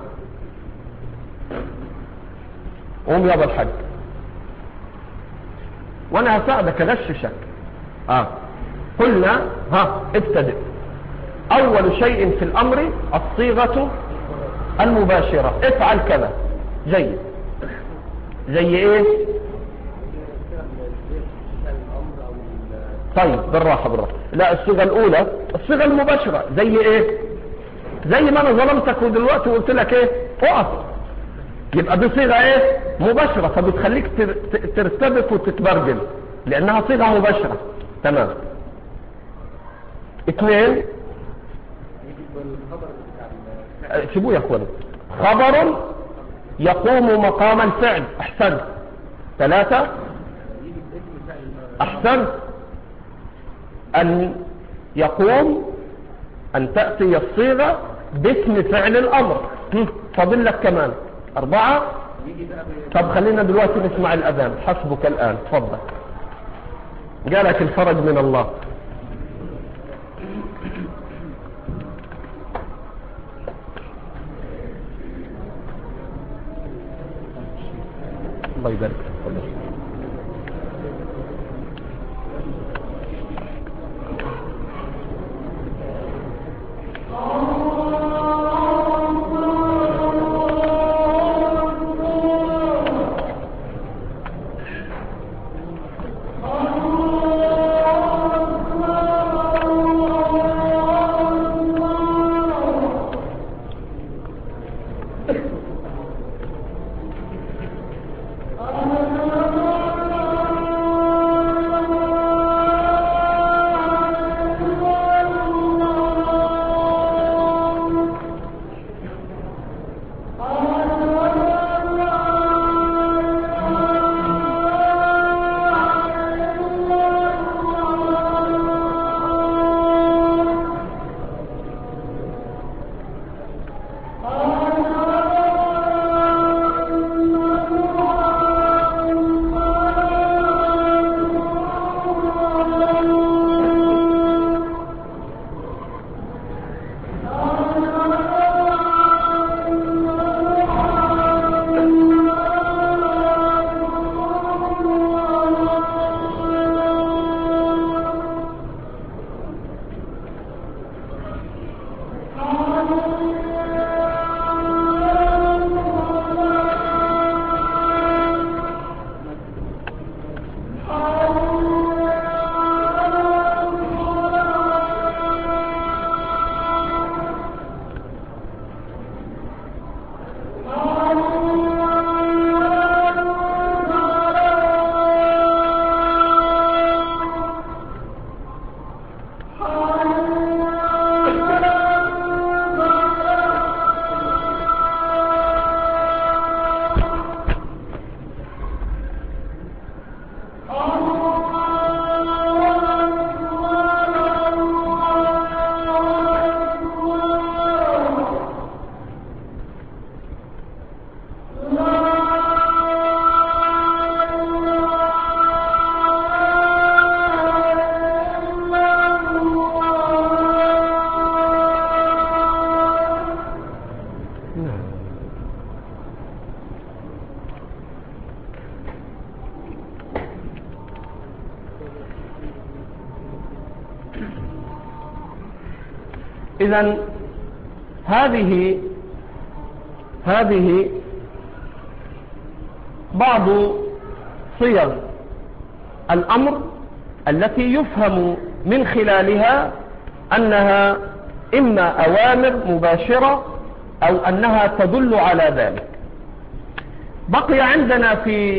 قوم يابا الحاج وانا هساعدك اغششك. اه قلنا ها ابتدئ. اول شيء في الامر الصيغة المباشرة، افعل كذا. جيد. زي ايه؟ طيب بالراحة بالراحة. لا، الصيغة الاولى الصيغة المباشرة. زي ايه؟ زي ما انا ظلمتك ودلوقتي وقلت لك ايه؟ اقف. يبقى دي صيغة ايه؟ مباشرة، فبتخليك ترتبك وتتبرجل لانها صيغة مباشرة. تمام. اثنين، سيبوه يا اخوان، خبر يقوم مقام الفعل. احسنت. ثلاثة، احسنت، ان يقوم ان تأتي الصيغة باسم فعل الامر. فاضل لك كمان أربعة. طب خلينا دلوقتي نسمع الأذان. حسبك الآن، تفضل. جالك الفرج من الله. الله يبارك فيك. إذن هذه هذه بعض صيغ الأمر التي يفهم من خلالها أنها إما أوامر مباشرة أو أنها تدل على ذلك. بقي عندنا في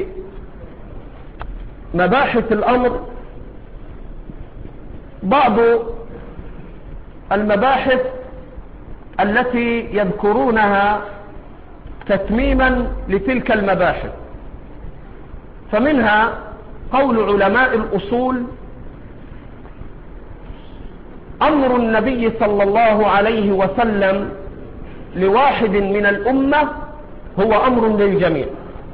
مباحث الأمر بعض المباحث التي يذكرونها تتميما لتلك المباحث، فمنها قول علماء الأصول: أمر النبي صلى الله عليه وسلم لواحد من الأمة هو أمر للجميع،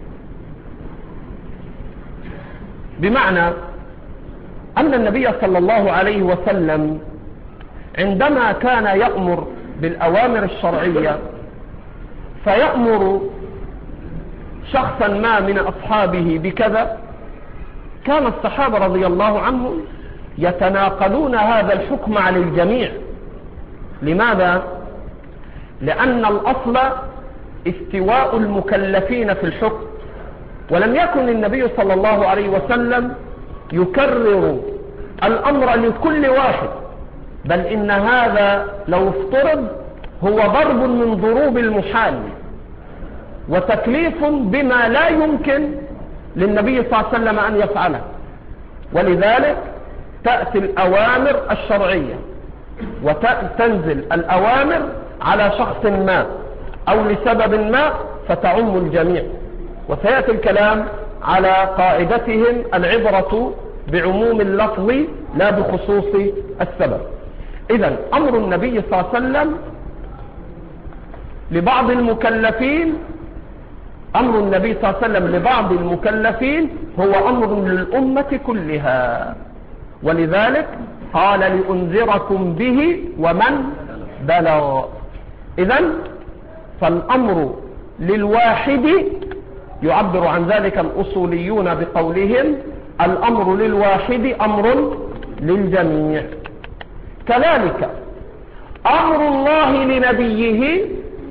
بمعنى أن النبي صلى الله عليه وسلم عندما كان يأمر بالأوامر الشرعية فيأمر شخصا ما من أصحابه بكذا، كان الصحابة رضي الله عنهم يتناقلون هذا الحكم على الجميع. لماذا؟ لأن الأصل استواء المكلفين في الحكم، ولم يكن النبي صلى الله عليه وسلم يكرر الأمر لكل واحد، بل إن هذا لو افترض هو ضرب من ضروب المحال وتكليف بما لا يمكن للنبي صلى الله عليه وسلم أن يفعله. ولذلك تأتي الأوامر الشرعية وتنزل الأوامر على شخص ما أو لسبب ما فتعم الجميع، وسيأتي الكلام على قاعدتهم: العبرة بعموم اللفظ لا بخصوص السبب. إذن أمر النبي صلى الله عليه وسلم لبعض المكلفين أمر النبي صلى الله عليه وسلم لبعض المكلفين هو أمر للأمة كلها، ولذلك قال لأنذركم به ومن بلغ. إذن فالأمر للواحد يعبر عن ذلك الأصوليون بقولهم الأمر للواحد أمر للجميع. كذلك أمر الله لنبيه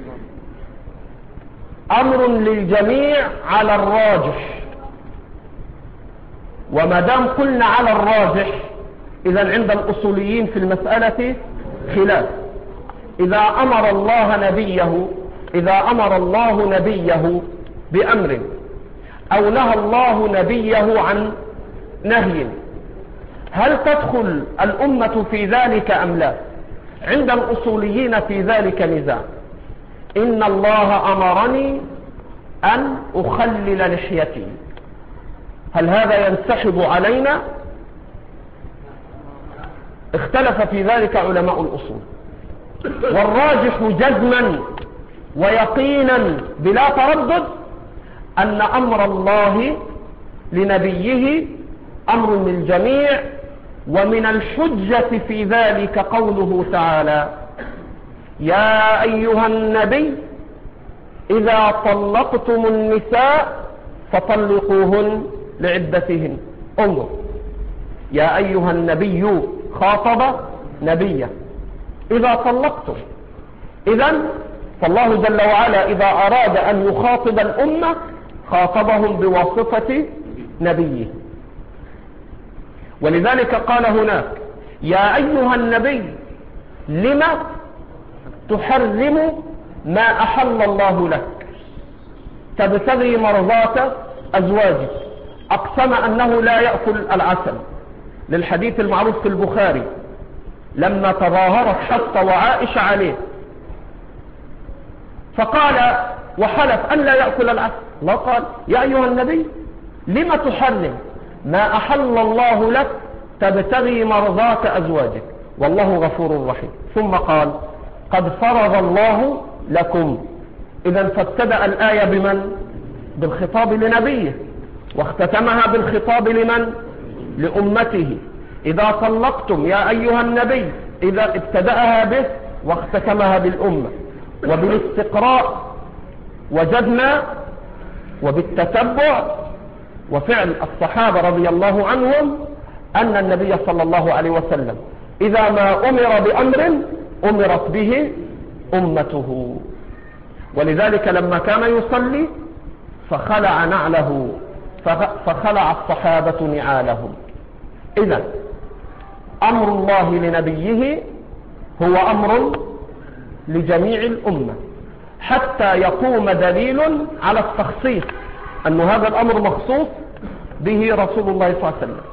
أمر للجميع على الراجح، وما دام قلنا على الراجح إذن عند الأصوليين في المسألة خلاف. إذا أمر الله نبيه إذا أمر الله نبيه بأمر أو نهى الله نبيه عن نهي، هل تدخل الأمة في ذلك أم لا؟ عند الأصوليين في ذلك نزاع. إن الله أمرني أن أخلل لحيتي، هل هذا ينسحب علينا؟ اختلف في ذلك علماء الأصول، والراجح جزما ويقينا بلا تردد أن أمر الله لنبيه أمر للجميع. ومن الحجة في ذلك قوله تعالى: يا أيها النبي إذا طلقتم النساء فطلقوهن لعدتهن. انظر، يا أيها النبي خاطب نبيه إذا طلقتم. إذن فالله جل وعلا إذا أراد أن يخاطب الأمة خاطبهم بواسطة نبيه، ولذلك قال هناك: يا أيها النبي لما تحرم ما أحل الله لك تبتغي مرضات أزواجك. أقسم أنه لا يأكل العسل للحديث المعروف في البخاري لما تظاهرت حفصة وعائشة عليه، فقال وحلف أن لا يأكل العسل. الله قال: يا أيها النبي لما تحرم ما أحل الله لك تبتغي مرضات أزواجك والله غفور رحيم. ثم قال: قد فرض الله لكم. إذن فابتدأ الآية بمن؟ بالخطاب لنبيه، واختتمها بالخطاب لمن؟ لأمته. إذا طلقتم يا أيها النبي، إذا ابتدأها به واختتمها بالأمة. وبالاستقراء وجدنا وبالتتبع وفعل الصحابة رضي الله عنهم أن النبي صلى الله عليه وسلم إذا ما أمر بأمر أمرت به أمته. ولذلك لما كان يصلي فخلع نعله فخلع الصحابة نعالهم. إذن أمر الله لنبيه هو أمر لجميع الأمة، حتى يقوم دليل على التخصيص أن هذا الأمر مخصوص به رسول الله صلى الله عليه وسلم.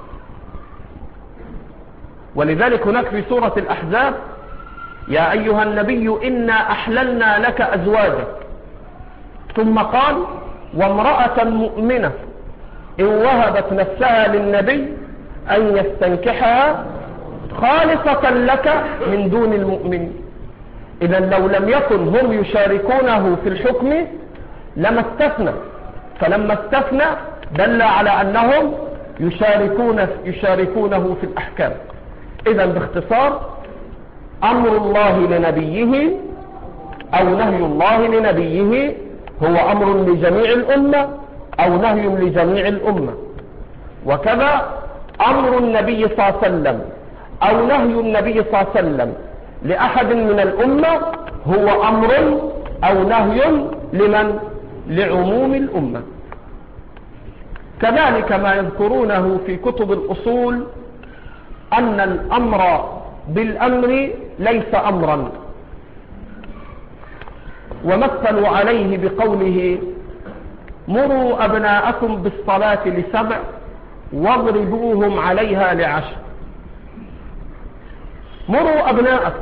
ولذلك هناك في سورة الأحزاب: يا أيها النبي إنا أحللنا لك أزواجك. ثم قال: وامرأة مؤمنة إن وهبت نفسها للنبي أن يستنكحها خالصة لك من دون المؤمنين. إذن لو لم يكن هم يشاركونه في الحكم لما استثنى، فلما استثنى دل على أنهم يشاركون يشاركونه في الأحكام. إذن باختصار أمر الله لنبيه أو نهي الله لنبيه هو أمر لجميع الأمة أو نهي لجميع الأمة. وكذا أمر النبي صلى الله عليه وسلم أو نهي النبي صلى الله عليه وسلم لأحد من الأمة هو أمر أو نهي لمن؟ لعموم الأمة. كذلك ما يذكرونه في كتب الأصول أن الأمر بالأمر ليس أمرا، ومثلوا عليه بقوله: مروا أبناءكم بالصلاة لسبع واضربوهم عليها لعشر. مروا أبناءكم،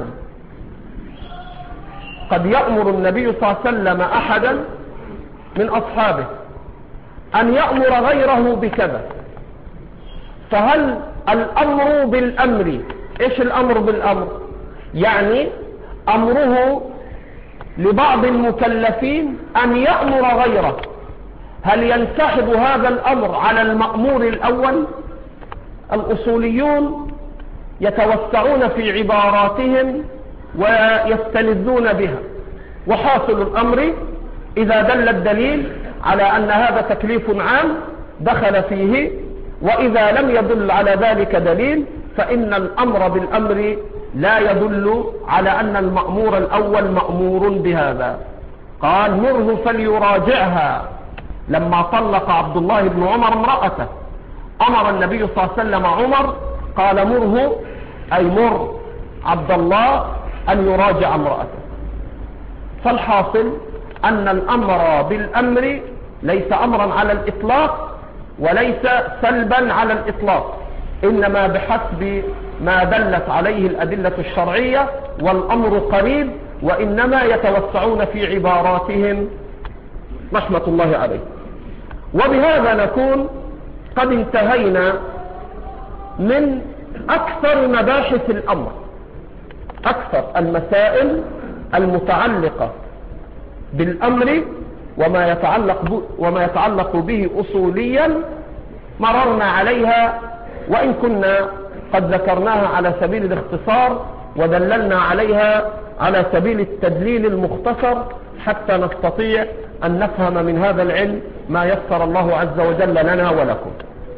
قد يأمر النبي صلى الله عليه وسلم أحدا من أصحابه أن يأمر غيره بكذا، فهل الأمر بالأمر؟ إيش الأمر بالأمر؟ يعني أمره لبعض المكلفين أن يأمر غيره هل ينسحب هذا الأمر على المأمور الأول؟ الأصوليون يتوسعون في عباراتهم ويستلذون بها، وحاصل الأمر إذا دل الدليل على أن هذا تكليف عام دخل فيه، وإذا لم يدل على ذلك دليل فإن الأمر بالأمر لا يدل على أن المأمور الأول مأمور بهذا. قال مره فليراجعها. لما طلق عبد الله بن عمر امرأته أمر النبي صلى الله عليه وسلم عمر قال مره، أي مر عبد الله أن يراجع امرأته. فالحاصل أن الأمر بالأمر ليس أمرا على الإطلاق وليس سلبا على الإطلاق، إنما بحسب ما دلت عليه الأدلة الشرعية، والأمر قريب، وإنما يتوسعون في عباراتهم رحمة الله عليه. وبهذا نكون قد انتهينا من أكثر مباحث الأمر، أكثر المسائل المتعلقة بالأمر وما يتعلق وما يتعلق به أصوليا مررنا عليها، وإن كنا قد ذكرناها على سبيل الاختصار ودللنا عليها على سبيل التدليل المختصر حتى نستطيع أن نفهم من هذا العلم ما يسر الله عز وجل لنا ولكم.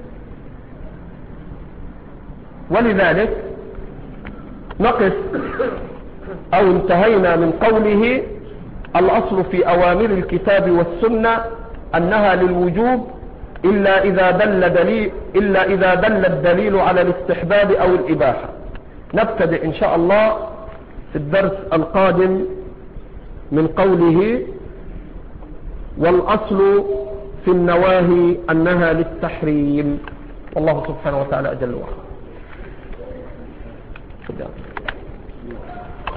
ولذلك نقف أو انتهينا من قوله الأصل في أوامر الكتاب والسنة أنها للوجوب إلا إذا دل دليل إلا إذا دل الدليل على الاستحباب أو الإباحة. نبتدئ إن شاء الله في الدرس القادم من قوله والأصل في النواهي أنها للتحريم. والله سبحانه وتعالى أجل وعلا.